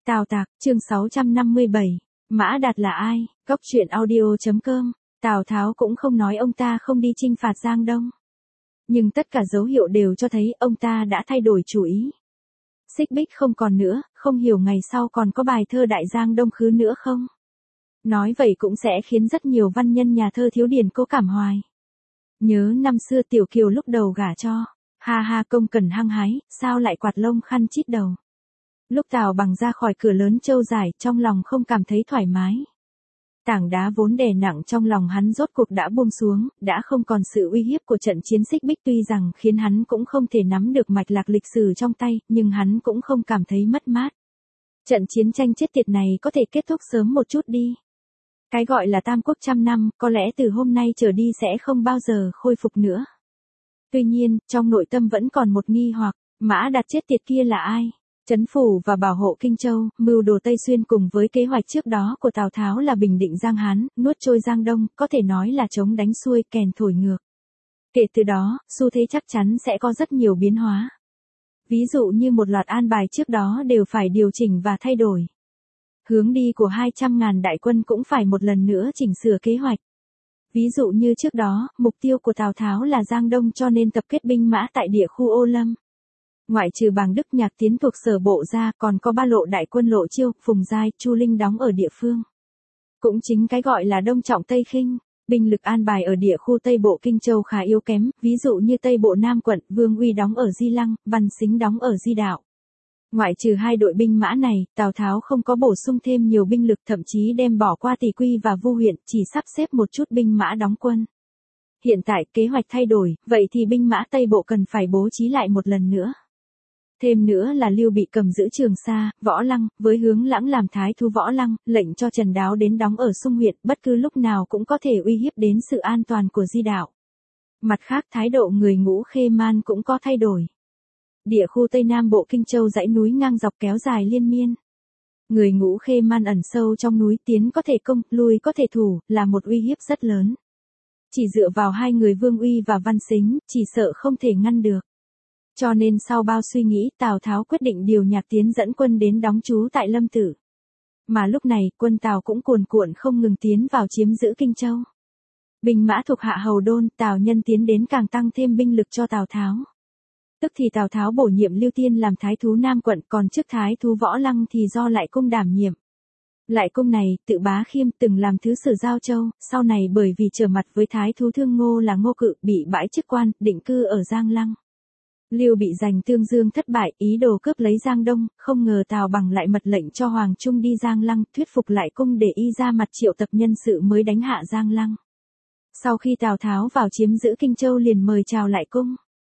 Tào Tạc, chương 657. Mã Đạt là ai? Góc truyện audio.com. Tào Tháo cũng không nói ông ta không đi chinh phạt Giang Đông. Nhưng tất cả dấu hiệu đều cho thấy ông ta đã thay đổi chủ ý. Xích Bích không còn nữa, không hiểu ngày sau còn có bài thơ Đại Giang Đông Khứ nữa không? Nói vậy cũng sẽ khiến rất nhiều văn nhân nhà thơ thiếu điển cố cảm hoài. Nhớ năm xưa Tiểu Kiều lúc đầu gả cho. Ha ha, công cần hăng hái, sao lại quạt lông khăn chít đầu. Lúc Tào Bằng ra khỏi cửa lớn Châu Giải, trong lòng không cảm thấy thoải mái. Tảng đá vốn đè nặng trong lòng hắn rốt cuộc đã buông xuống, đã không còn sự uy hiếp của trận chiến Xích Bích, tuy rằng khiến hắn cũng không thể nắm được mạch lạc lịch sử trong tay, nhưng hắn cũng không cảm thấy mất mát. Trận chiến tranh chết tiệt này có thể kết thúc sớm một chút đi. Cái gọi là tam quốc trăm năm, có lẽ từ hôm nay trở đi sẽ không bao giờ khôi phục nữa. Tuy nhiên, trong nội tâm vẫn còn một nghi hoặc, Mã Đạt chết tiệt kia là ai? Trấn phủ và bảo hộ Kinh Châu, mưu đồ Tây Xuyên cùng với kế hoạch trước đó của Tào Tháo là bình định Giang Hán, nuốt trôi Giang Đông, có thể nói là chống đánh xuôi, kèn thổi ngược. Kể từ đó, xu thế chắc chắn sẽ có rất nhiều biến hóa. Ví dụ như một loạt an bài trước đó đều phải điều chỉnh và thay đổi. Hướng đi của 200.000 đại quân cũng phải một lần nữa chỉnh sửa kế hoạch. Ví dụ như trước đó, mục tiêu của Tào Tháo là Giang Đông cho nên tập kết binh mã tại địa khu Ô Lâm. Ngoại trừ Bàng Đức Nhạc Tiến thuộc Sở Bộ ra, còn có ba lộ đại quân Lộ Chiêu, Phùng Giai, Chu Linh đóng ở địa phương. Cũng chính cái gọi là Đông Trọng Tây Khinh, binh lực an bài ở địa khu Tây Bộ Kinh Châu khá yếu kém, ví dụ như Tây Bộ Nam quận, Vương Uy đóng ở Di Lăng, Văn Sính đóng ở Di Đạo. Ngoại trừ hai đội binh mã này, Tào Tháo không có bổ sung thêm nhiều binh lực, thậm chí đem bỏ qua Tỷ Quy và Vu huyện, chỉ sắp xếp một chút binh mã đóng quân. Hiện tại kế hoạch thay đổi, vậy thì binh mã Tây Bộ cần phải bố trí lại một lần nữa. Thêm nữa là Lưu Bị cầm giữ Trường Sa, Võ Lăng, với Hướng Lãng làm thái thú Võ Lăng, lệnh cho Trần Đáo đến đóng ở Xung huyện, bất cứ lúc nào cũng có thể uy hiếp đến sự an toàn của Di Đạo. Mặt khác, thái độ người Ngũ Khê Man cũng có thay đổi. Địa khu Tây Nam Bộ Kinh Châu dãy núi ngang dọc kéo dài liên miên. Người Ngũ Khê Man ẩn sâu trong núi, tiến có thể công, lui có thể thủ, là một uy hiếp rất lớn. Chỉ dựa vào hai người Vương Uy và Văn Sính, chỉ sợ không thể ngăn được. Cho nên sau bao suy nghĩ, Tào Tháo quyết định điều Nhạc Tiến dẫn quân đến đóng trú tại Lâm Tử. Mà lúc này, quân Tào cũng cuồn cuộn không ngừng tiến vào chiếm giữ Kinh Châu. Binh mã thuộc hạ hầu đôn, Tào Nhân tiến đến càng tăng thêm binh lực cho Tào Tháo. Tức thì Tào Tháo bổ nhiệm Lưu Tiên làm thái thú Nam quận, còn trước thái thú Võ Lăng thì do Lại Cung đảm nhiệm. Lại Cung này, tự Bá Khiêm từng làm thứ sử Giao Châu, sau này bởi vì trở mặt với thái thú Thương Ngô là Ngô Cự, bị bãi chức quan, định cư ở Giang Lăng. Lưu Bị giành Tương Dương thất bại, ý đồ cướp lấy Giang Đông, không ngờ Tào Bằng lại mật lệnh cho Hoàng Trung đi Giang Lăng, thuyết phục Lại Cung để y ra mặt triệu tập nhân sự mới đánh hạ Giang Lăng. Sau khi Tào Tháo vào chiếm giữ Kinh Châu liền mời chào Lại Cung.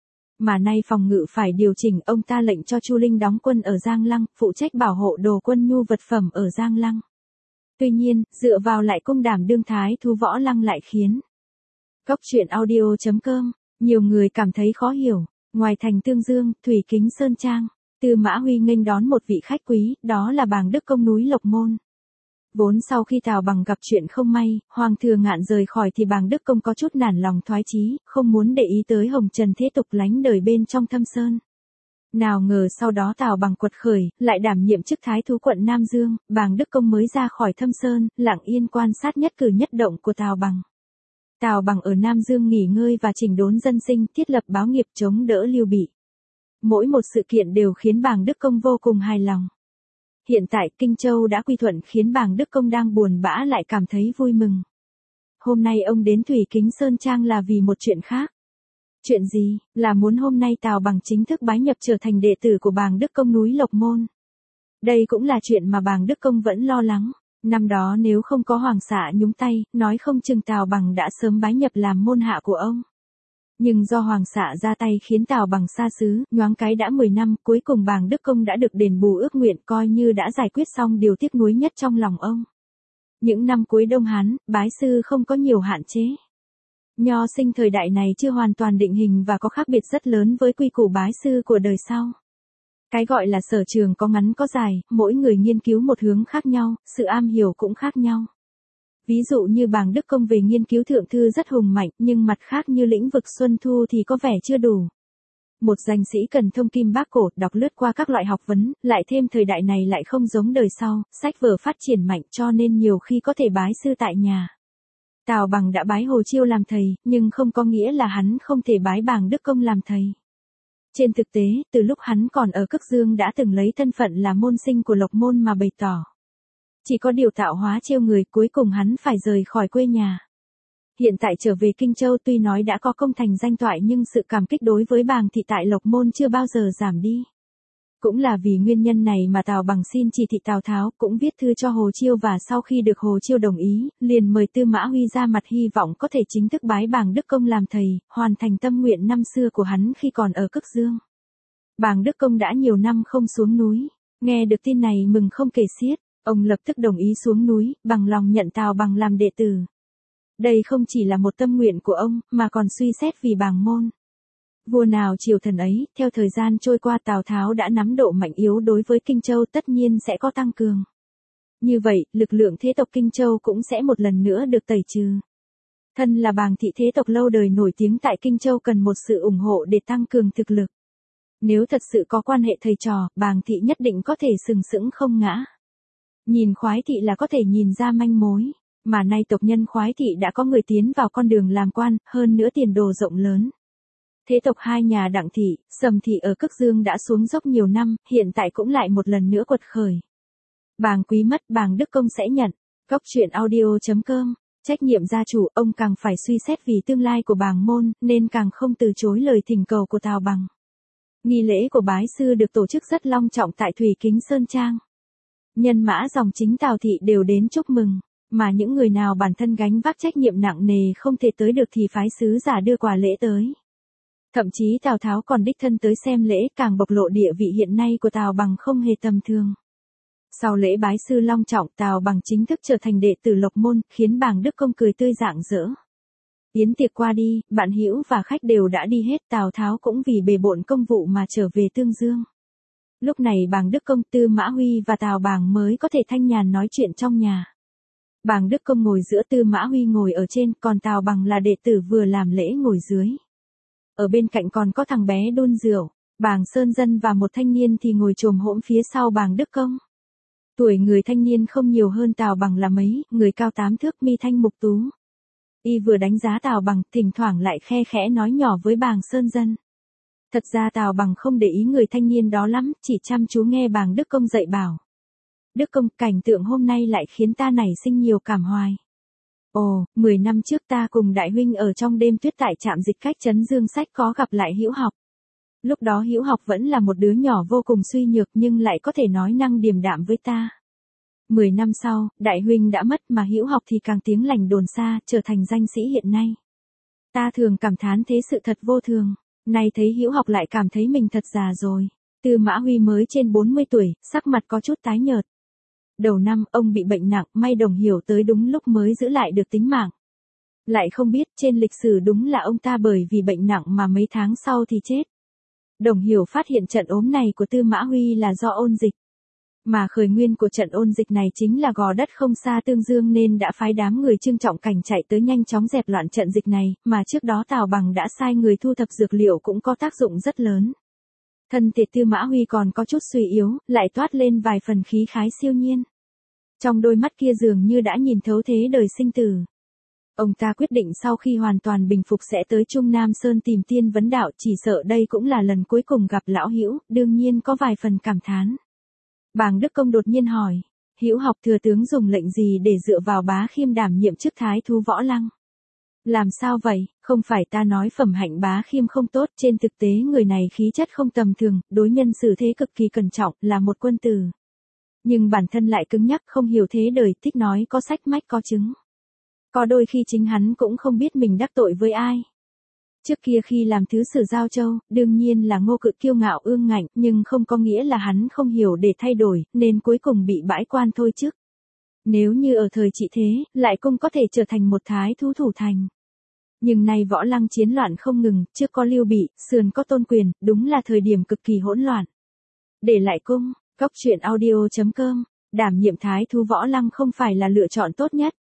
Mà nay phòng ngự phải điều chỉnh, ông ta lệnh cho Chu Linh đóng quân ở Giang Lăng, phụ trách bảo hộ đồ quân nhu vật phẩm ở Giang Lăng. Tuy nhiên, dựa vào Lại Cung đảm đương thái thú Võ Lăng lại khiến Góc truyện audio.com, nhiều người cảm thấy khó hiểu. Ngoài thành Tương Dương, Thủy Kính Sơn Trang, Tư Mã Huy nghênh đón một vị khách quý, đó là Bàng Đức Công núi Lộc Môn. Vốn sau khi Tào Bằng gặp chuyện không may, Hoàng Thừa Ngạn rời khỏi thì Bàng Đức Công có chút nản lòng thoái chí, không muốn để ý tới hồng trần thế tục lánh đời bên trong Thâm Sơn. Nào ngờ sau đó Tào Bằng quật khởi, lại đảm nhiệm chức thái thú quận Nam Dương, Bàng Đức Công mới ra khỏi Thâm Sơn, lặng yên quan sát nhất cử nhất động của Tào Bằng. Tào Bằng ở Nam Dương nghỉ ngơi và chỉnh đốn dân sinh, thiết lập báo nghiệp chống đỡ Lưu Bị. Mỗi một sự kiện đều khiến Bàng Đức Công vô cùng hài lòng. Hiện tại Kinh Châu đã quy thuận khiến Bàng Đức Công đang buồn bã lại cảm thấy vui mừng. Hôm nay ông đến Thủy Kính Sơn Trang là vì một chuyện khác. Chuyện gì? Là muốn hôm nay Tào Bằng chính thức bái nhập trở thành đệ tử của Bàng Đức Công núi Lộc Môn. Đây cũng là chuyện mà Bàng Đức Công vẫn lo lắng. Năm đó nếu không có Hoàng xạ nhúng tay, nói không chừng Tào Bằng đã sớm bái nhập làm môn hạ của ông. Nhưng do Hoàng xạ ra tay khiến Tào Bằng xa xứ, nhoáng cái đã 10 năm, cuối cùng Bàng Đức Công đã được đền bù ước nguyện, coi như đã giải quyết xong điều tiếc nuối nhất trong lòng ông. Những năm cuối Đông Hán, bái sư không có nhiều hạn chế. Nho sinh thời đại này chưa hoàn toàn định hình và có khác biệt rất lớn với quy củ bái sư của đời sau. Cái gọi là sở trường có ngắn có dài, mỗi người nghiên cứu một hướng khác nhau, sự am hiểu cũng khác nhau. Ví dụ như Bàng Đức Công về nghiên cứu thượng thư rất hùng mạnh, nhưng mặt khác như lĩnh vực Xuân Thu thì có vẻ chưa đủ. một danh sĩ cần thông kim bác cổ, đọc lướt qua các loại học vấn, lại thêm thời đại này lại không giống đời sau, sách vở phát triển mạnh cho nên nhiều khi có thể bái sư tại nhà. Tào Bằng đã bái Hồ Chiêu làm thầy, nhưng không có nghĩa là hắn không thể bái Bàng Đức Công làm thầy. Trên thực tế, từ lúc hắn còn ở Cực Dương đã từng lấy thân phận là môn sinh của Lộc Môn mà bày tỏ. Chỉ có điều tạo hóa trêu người, cuối cùng hắn phải rời khỏi quê nhà. Hiện tại trở về Kinh Châu tuy nói đã có công thành danh toại nhưng sự cảm kích đối với Bàng thị tại Lộc Môn chưa bao giờ giảm đi. Cũng là vì nguyên nhân này mà Tào Bằng xin chỉ thị Tào Tháo, cũng viết thư cho Hồ Chiêu và sau khi được Hồ Chiêu đồng ý, liền mời Tư Mã Huy ra mặt hy vọng có thể chính thức bái Bàng Đức Công làm thầy, hoàn thành tâm nguyện năm xưa của hắn khi còn ở Cực Dương. Bàng Đức Công đã nhiều năm không xuống núi, nghe được tin này mừng không kể xiết, ông lập tức đồng ý xuống núi, bằng lòng nhận Tào Bằng làm đệ tử. Đây không chỉ là một tâm nguyện của ông, mà còn suy xét vì Bàng môn. Vua nào triều thần ấy, theo thời gian trôi qua Tào Tháo đã nắm độ mạnh yếu đối với Kinh Châu tất nhiên sẽ có tăng cường. Như vậy, lực lượng thế tộc Kinh Châu cũng sẽ một lần nữa được tẩy trừ. Thân là Bàng thị thế tộc lâu đời nổi tiếng tại Kinh Châu cần một sự ủng hộ để tăng cường thực lực. Nếu thật sự có quan hệ thầy trò, Bàng thị nhất định có thể sừng sững không ngã. Nhìn Khoái thị là có thể nhìn ra manh mối. Mà nay tộc nhân Khoái thị đã có người tiến vào con đường làm quan, hơn nữa tiền đồ rộng lớn. Thế tộc hai nhà Đặng thị, Sầm thị ở Cực Dương đã xuống dốc nhiều năm, hiện tại cũng lại một lần nữa quật khởi. Bàng quý mất, Bàng Đức Công sẽ nhận. Cóc truyện audio.com. Trách nhiệm gia chủ, ông càng phải suy xét vì tương lai của Bàng môn, nên càng không từ chối lời thỉnh cầu của Tào Bằng. Nghi lễ của bái sư được tổ chức rất long trọng tại Thủy Kính Sơn Trang. Nhân mã dòng chính Tào thị đều đến chúc mừng. Mà những người nào bản thân gánh vác trách nhiệm nặng nề không thể tới được thì phái sứ giả đưa quà lễ tới. Thậm chí Tào Tháo còn đích thân tới xem lễ, càng bộc lộ địa vị hiện nay của Tào Bằng không hề tầm thường. Sau lễ bái sư long trọng, Tào Bằng chính thức trở thành đệ tử Lộc Môn, khiến Bàng Đức Công cười tươi rạng rỡ. Yến tiệc qua đi, bạn hữu và khách đều đã đi hết, Tào Tháo cũng vì bề bộn công vụ mà trở về Tương Dương. Lúc này Bàng Đức Công, Tư Mã Huy và Tào Bàng mới có thể thanh nhàn nói chuyện trong nhà. Bàng Đức Công ngồi giữa, Tư Mã Huy ngồi ở trên, còn Tào Bằng là đệ tử vừa làm lễ ngồi dưới. Ở bên cạnh còn có thằng bé đun rượu, Bàng Sơn Dân và một thanh niên thì ngồi chồm hổm phía sau Bàng Đức Công. Tuổi người thanh niên không nhiều hơn Tào Bằng là mấy, người cao 8 thước, mi thanh mục tú. Y vừa đánh giá Tào Bằng, thỉnh thoảng lại khe khẽ nói nhỏ với Bàng Sơn Dân. Thật ra Tào Bằng không để ý người thanh niên đó lắm, chỉ chăm chú nghe Bàng Đức Công dạy bảo. Đức Công, cảnh tượng hôm nay lại khiến ta nảy sinh nhiều cảm hoài. Ồ, 10 năm trước ta cùng đại huynh ở trong đêm tuyết tại trạm dịch cách trấn Dương Sách có gặp lại Hữu Học. Lúc đó Hữu Học vẫn là một đứa nhỏ vô cùng suy nhược nhưng lại có thể nói năng điềm đạm với ta. 10 năm sau, đại huynh đã mất mà Hữu Học thì càng tiếng lành đồn xa, trở thành danh sĩ hiện nay. Ta thường cảm thán thế sự thật vô thường, nay thấy Hữu Học lại cảm thấy mình thật già rồi. Tư Mã Huy mới trên 40 tuổi, sắc mặt có chút tái nhợt. Đầu năm, ông bị bệnh nặng, may Đồng Hiểu tới đúng lúc mới giữ lại được tính mạng. Lại không biết, trên lịch sử đúng là ông ta bởi vì bệnh nặng mà mấy tháng sau thì chết. Đồng Hiểu phát hiện trận ốm này của Tư Mã Huy là do ôn dịch. Mà khởi nguyên của trận ôn dịch này chính là gò đất không xa Tương Dương nên đã phái đám người Trương Trọng Cảnh chạy tới nhanh chóng dẹp loạn trận dịch này, mà trước đó Tào Bằng đã sai người thu thập dược liệu cũng có tác dụng rất lớn. Thân thể Tư Mã Huy còn có chút suy yếu, lại toát lên vài phần khí khái siêu nhiên. Trong đôi mắt kia dường như đã nhìn thấu thế đời sinh tử. Ông ta quyết định sau khi hoàn toàn bình phục sẽ tới Trung Nam Sơn tìm tiên vấn đạo, chỉ sợ đây cũng là lần cuối cùng gặp lão Hữu, đương nhiên có vài phần cảm thán. Bàng Đức Công đột nhiên hỏi, Hữu Học thừa tướng dùng lệnh gì để dựa vào Bá Khiêm đảm nhiệm chức thái thú Võ Lăng? Làm sao vậy, không phải ta nói phẩm hạnh Bá Khiêm không tốt, trên thực tế người này khí chất không tầm thường, đối nhân xử thế cực kỳ cẩn trọng, là một quân tử. Nhưng bản thân lại cứng nhắc, không hiểu thế đời, thích nói có sách mách có chứng. Có đôi khi chính hắn cũng không biết mình đắc tội với ai. Trước kia khi làm thứ sử Giao Châu, đương nhiên là Ngô Cự kiêu ngạo ương ngạnh, nhưng không có nghĩa là hắn không hiểu để thay đổi, nên cuối cùng bị bãi quan thôi chức. Nếu như ở thời Trị Thế, lại cũng có thể trở thành một thái thú thủ thành. Nhưng nay Võ Lăng chiến loạn không ngừng, trước có Lưu Bị, sườn có Tôn Quyền, đúng là thời điểm cực kỳ hỗn loạn. Để lại cung, Cóc truyện audio.com, đảm nhiệm thái thú Võ Lăng không phải là lựa chọn tốt nhất.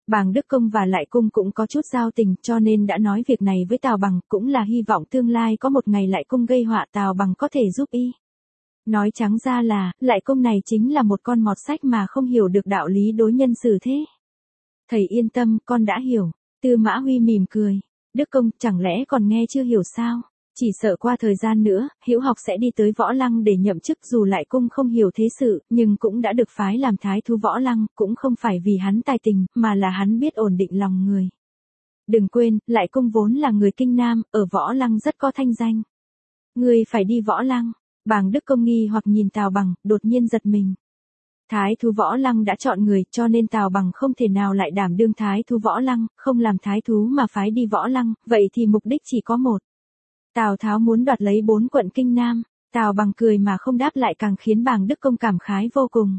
Bàng Đức Công và Lại Cung cũng có chút giao tình cho nên đã nói việc này với Tào Bằng, cũng là hy vọng tương lai có một ngày Lại Cung gây họa Tào Bằng có thể giúp y. Nói trắng ra là, Lại Cung này chính là một con mọt sách mà không hiểu được đạo lý đối nhân xử thế. Thầy yên tâm, con đã hiểu. Tư Mã Huy mỉm cười. Đức Công, chẳng lẽ còn nghe chưa hiểu sao? Chỉ sợ qua thời gian nữa, Hữu Học sẽ đi tới Võ Lăng để nhậm chức, dù Lại Cung không hiểu thế sự, nhưng cũng đã được phái làm thái thú Võ Lăng, cũng không phải vì hắn tài tình, mà là hắn biết ổn định lòng người. Đừng quên, Lại Cung vốn là người Kinh Nam, ở Võ Lăng rất có thanh danh. Ngươi phải đi Võ Lăng. Bàng Đức Công nghi hoặc nhìn Tào Bằng, đột nhiên giật mình. Thái thú Võ Lăng đã chọn người, cho nên Tào Bằng không thể nào lại đảm đương thái thú Võ Lăng, không làm thái thú mà phái đi Võ Lăng, vậy thì mục đích chỉ có một. Tào Tháo muốn đoạt lấy 4 quận Kinh Nam. Tào Bằng cười mà không đáp lại càng khiến Bàng Đức Công cảm khái vô cùng.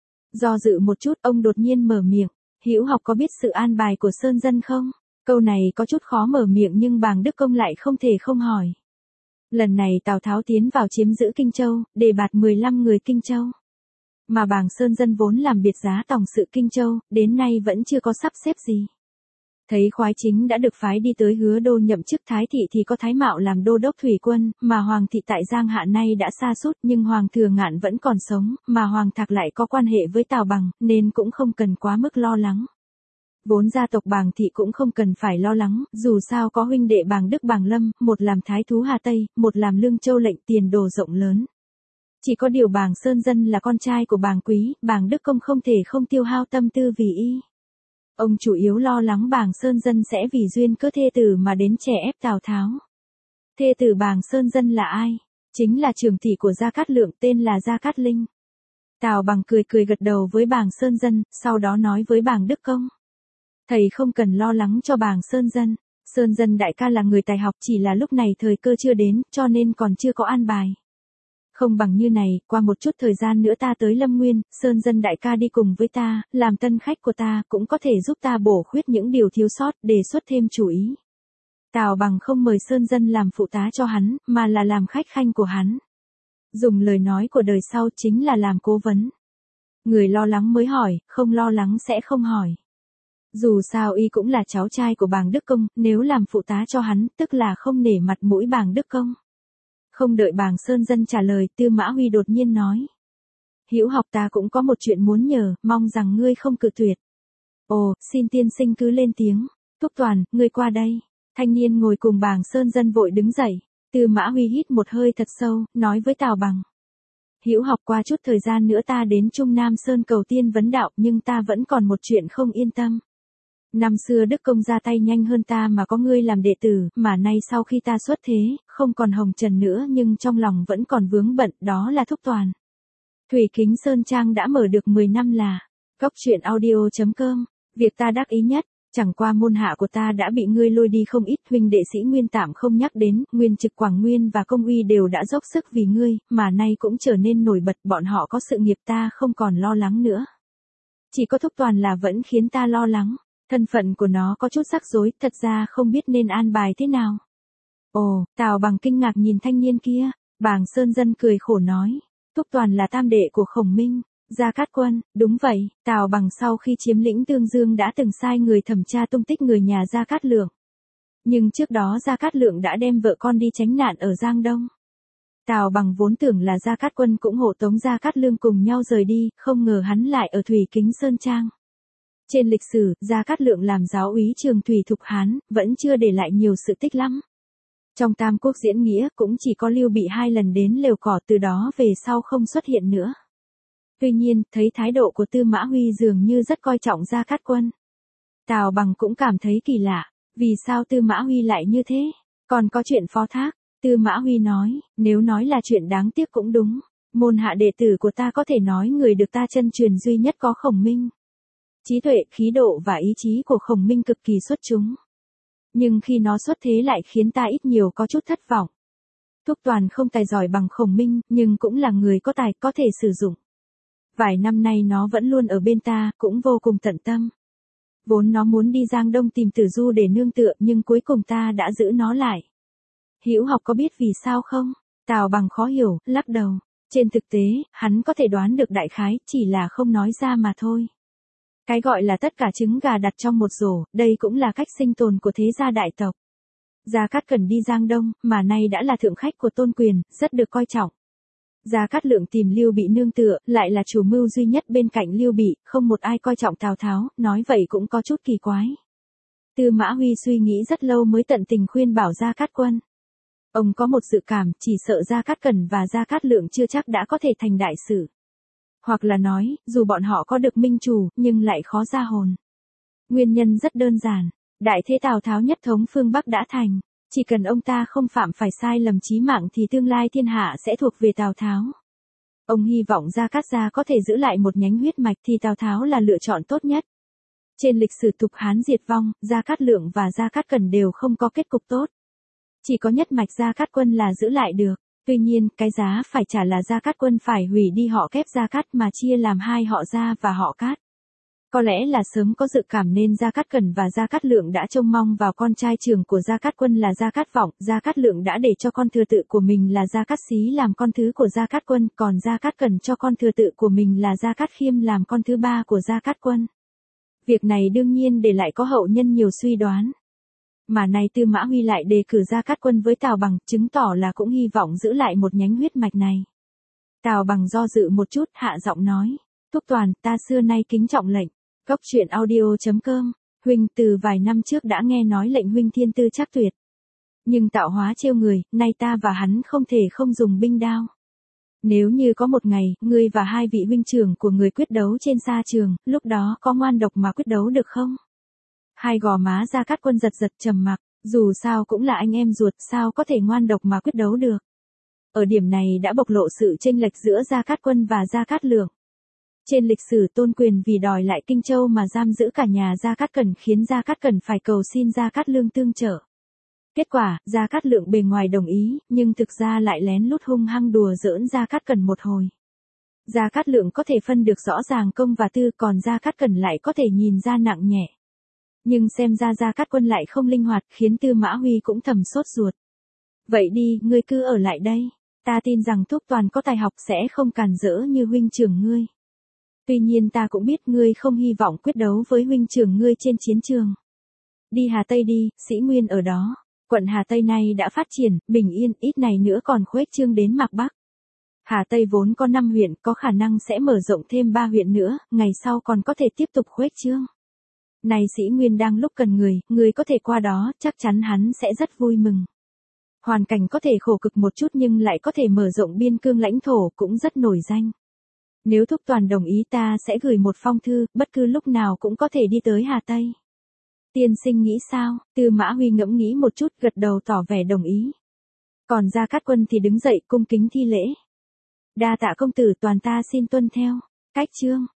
Do dự một chút, ông đột nhiên mở miệng. Hữu Học có biết sự an bài của Sơn Dân không? Câu này có chút khó mở miệng nhưng Bàng Đức Công lại không thể không hỏi. Lần này Tào Tháo tiến vào chiếm giữ Kinh Châu, đề bạt 15 người Kinh Châu. Mà Bàng Sơn Dân vốn làm biệt giá tổng sự Kinh Châu, đến nay vẫn chưa có sắp xếp gì. Thấy Khoái Chính đã được phái đi tới Hứa Đô nhậm chức Thái Thị thì có Thái Mạo làm đô đốc thủy quân, mà Hoàng Thị tại Giang Hạ nay đã sa sút nhưng Hoàng Thừa Ngạn vẫn còn sống, mà Hoàng Thạc lại có quan hệ với Tào Bằng, nên cũng không cần quá mức lo lắng. Vốn gia tộc Bàng Thị cũng không cần phải lo lắng, dù sao có huynh đệ Bàng Đức Bàng Lâm, một làm Thái thú Hà Tây, một làm Lương Châu lệnh, tiền đồ rộng lớn. Chỉ có điều Bàng Sơn Dân là con trai của Bàng Quý, Bàng Đức Công không thể không tiêu hao tâm tư vì y. Ông chủ yếu lo lắng Bàng Sơn Dân sẽ vì duyên cớ thê tử mà đến chèn ép Tào Tháo. Thê tử Bàng Sơn Dân là ai? Chính là trưởng tỷ của Gia Cát Lượng, tên là Gia Cát Linh. Tào Bằng cười cười gật đầu với Bàng Sơn Dân, sau đó nói với Bàng Đức Công. Thầy không cần lo lắng cho Bàng Sơn Dân. Sơn Dân đại ca là người tài học, chỉ là lúc này thời cơ chưa đến, cho nên còn chưa có an bài. Không bằng như này, qua một chút thời gian nữa ta tới Lâm Nguyên, Sơn Dân đại ca đi cùng với ta, làm tân khách của ta, cũng có thể giúp ta bổ khuyết những điều thiếu sót, đề xuất thêm chủ ý. Tào Bằng không mời Sơn Dân làm phụ tá cho hắn, mà là làm khách khanh của hắn. Dùng lời nói của đời sau chính là làm cố vấn. Người lo lắng mới hỏi, không lo lắng sẽ không hỏi. Dù sao y cũng là cháu trai của Bàng Đức Công, nếu làm phụ tá cho hắn, tức là không nể mặt mũi Bàng Đức Công. Không đợi Bàng Sơn Dân trả lời, Tư Mã Huy đột nhiên nói. Hữu Học, ta cũng có một chuyện muốn nhờ, mong rằng ngươi không cự tuyệt. Ồ, xin tiên sinh cứ lên tiếng. Thúc Toàn, ngươi qua đây. Thanh niên ngồi cùng Bàng Sơn Dân vội đứng dậy. Tư Mã Huy hít một hơi thật sâu, nói với Tào Bằng. Hữu Học, qua chút thời gian nữa ta đến Trung Nam Sơn cầu tiên vấn đạo, nhưng ta vẫn còn một chuyện không yên tâm. Năm xưa Đức Công ra tay nhanh hơn ta mà có ngươi làm đệ tử, mà nay sau khi ta xuất thế, không còn hồng trần nữa nhưng trong lòng vẫn còn vướng bận, đó là Thúc Toàn. Thủy Kính Sơn Trang đã mở được 10 năm là. Góc truyện audio.com. Việc ta đắc ý nhất, chẳng qua môn hạ của ta đã bị ngươi lôi đi không ít, huynh đệ Sĩ Nguyên tạm không nhắc đến, Nguyên Trực Quảng Nguyên và Công Uy đều đã dốc sức vì ngươi, mà nay cũng trở nên nổi bật, bọn họ có sự nghiệp ta không còn lo lắng nữa. Chỉ có Thúc Toàn là vẫn khiến ta lo lắng. Thân phận của nó có chút rắc rối, thật ra không biết nên an bài thế nào. Ồ, Tào Bằng kinh ngạc nhìn thanh niên kia, Bàng Sơn Dân cười khổ nói. Thúc Toàn là tam đệ của Khổng Minh, Gia Cát Quân, đúng vậy, Tào Bằng sau khi chiếm lĩnh Tương Dương đã từng sai người thẩm tra tung tích người nhà Gia Cát Lượng. Nhưng trước đó Gia Cát Lượng đã đem vợ con đi tránh nạn ở Giang Đông. Tào Bằng vốn tưởng là Gia Cát Quân cũng hộ tống Gia Cát Lương cùng nhau rời đi, không ngờ hắn lại ở Thủy Kính Sơn Trang. Trên lịch sử, Gia Cát Lượng làm giáo úy trường thủy thục Hán, vẫn chưa để lại nhiều sự tích lắm. Trong Tam Quốc diễn nghĩa cũng chỉ có Lưu Bị 2 lần đến lều cỏ, từ đó về sau không xuất hiện nữa. Tuy nhiên, thấy thái độ của Tư Mã Huy dường như rất coi trọng Gia Cát Quân. Tào Bằng cũng cảm thấy kỳ lạ, vì sao Tư Mã Huy lại như thế? Còn có chuyện phó thác, Tư Mã Huy nói, nếu nói là chuyện đáng tiếc cũng đúng. Môn hạ đệ tử của ta có thể nói người được ta chân truyền duy nhất có Khổng Minh. Trí tuệ, khí độ và ý chí của Khổng Minh cực kỳ xuất chúng. Nhưng khi nó xuất thế lại khiến ta ít nhiều có chút thất vọng. Thúc Toàn không tài giỏi bằng Khổng Minh, nhưng cũng là người có tài, có thể sử dụng. Vài năm nay nó vẫn luôn ở bên ta, cũng vô cùng tận tâm. Vốn nó muốn đi Giang Đông tìm Tử Du để nương tựa, nhưng cuối cùng ta đã giữ nó lại. Hữu Học có biết vì sao không? Tào Bằng khó hiểu, lắc đầu. Trên thực tế, hắn có thể đoán được đại khái, chỉ là không nói ra mà thôi. Cái gọi là tất cả trứng gà đặt trong một rổ, đây cũng là cách sinh tồn của thế gia đại tộc. Gia Cát Cẩn đi Giang Đông, mà nay đã là thượng khách của Tôn Quyền, rất được coi trọng. Gia Cát Lượng tìm Lưu Bị nương tựa, lại là chủ mưu duy nhất bên cạnh Lưu Bị, không một ai coi trọng Tào Tháo, nói vậy cũng có chút kỳ quái. Tư Mã Huy suy nghĩ rất lâu mới tận tình khuyên bảo Gia Cát Quân. Ông có một dự cảm, chỉ sợ Gia Cát Cẩn và Gia Cát Lượng chưa chắc đã có thể thành đại sự. Hoặc là nói, dù bọn họ có được minh chủ, nhưng lại khó ra hồn. Nguyên nhân rất đơn giản, đại thế Tào Tháo nhất thống phương Bắc đã thành. Chỉ cần ông ta không phạm phải sai lầm chí mạng thì tương lai thiên hạ sẽ thuộc về Tào Tháo. Ông hy vọng Gia Cát gia có thể giữ lại một nhánh huyết mạch thì Tào Tháo là lựa chọn tốt nhất. Trên lịch sử Thục Hán diệt vong, Gia Cát Lượng và Gia Cát Cẩn đều không có kết cục tốt. Chỉ có nhất mạch Gia Cát Quân là giữ lại được. Tuy nhiên, cái giá phải trả là Gia Cát Quân phải hủy đi họ Kép Gia Cát mà chia làm hai họ Gia và họ Cát. Có lẽ là sớm có dự cảm nên Gia Cát Cẩn và Gia Cát Lượng đã trông mong vào con trai trưởng của Gia Cát Quân là Gia Cát Vọng, Gia Cát Lượng đã để cho con thừa tự của mình là Gia Cát Xí làm con thứ của Gia Cát Quân, còn Gia Cát Cẩn cho con thừa tự của mình là Gia Cát Khiêm làm con thứ ba của Gia Cát Quân. Việc này đương nhiên để lại có hậu nhân nhiều suy đoán. Mà này Tư Mã Huy lại đề cử Gia Cát Quân với Tào Bằng, chứng tỏ là cũng hy vọng giữ lại một nhánh huyết mạch này. Tào Bằng do dự một chút, hạ giọng nói, Thúc Toàn, ta xưa nay kính trọng lệnh. Cốc truyện audio.com, huynh từ vài năm trước đã nghe nói lệnh huynh thiên tư chắc tuyệt. Nhưng tạo hóa trêu người, nay ta và hắn không thể không dùng binh đao. Nếu như có một ngày, ngươi và hai vị huynh trưởng của người quyết đấu trên sa trường, lúc đó có ngoan độc mà quyết đấu được không? Hai gò má Gia Cát Quân giật giật trầm mặc, dù sao cũng là anh em ruột, sao có thể ngoan độc mà quyết đấu được. Ở điểm này đã bộc lộ sự chênh lệch giữa Gia Cát Quân và Gia Cát Lượng. Trên lịch sử Tôn Quyền vì đòi lại Kinh Châu mà giam giữ cả nhà Gia Cát Cẩn khiến Gia Cát Cẩn phải cầu xin Gia Cát Lương tương trợ. Kết quả, Gia Cát Lượng bề ngoài đồng ý, nhưng thực ra lại lén lút hung hăng đùa giỡn Gia Cát Cẩn một hồi. Gia Cát Lượng có thể phân được rõ ràng công và tư, còn Gia Cát Cẩn lại có thể nhìn ra nặng nhẹ. Nhưng xem ra Gia Cát Quân lại không linh hoạt, khiến Tư Mã Huy cũng thầm sốt ruột. Vậy đi, ngươi cứ ở lại đây. Ta tin rằng Thúc Toàn có tài học sẽ không càn rỡ như huynh trưởng ngươi. Tuy nhiên ta cũng biết ngươi không hy vọng quyết đấu với huynh trưởng ngươi trên chiến trường. Đi Hà Tây đi, Sĩ Nguyên ở đó. Quận Hà Tây này đã phát triển, bình yên, ít này nữa còn khuếch trương đến Mạc Bắc. Hà Tây vốn có 5 huyện, có khả năng sẽ mở rộng thêm 3 huyện nữa, ngày sau còn có thể tiếp tục khuếch trương. Này Sĩ Nguyên đang lúc cần người có thể qua đó, chắc chắn hắn sẽ rất vui mừng. Hoàn cảnh có thể khổ cực một chút nhưng lại có thể mở rộng biên cương lãnh thổ cũng rất nổi danh. Nếu Thúc Toàn đồng ý ta sẽ gửi một phong thư, bất cứ lúc nào cũng có thể đi tới Hà Tây. Tiên sinh nghĩ sao? Tư Mã Huy ngẫm nghĩ một chút, gật đầu tỏ vẻ đồng ý. Còn Gia Cát Quân thì đứng dậy cung kính thi lễ. Đa tạ công tử, toàn ta xin tuân theo. Cách chương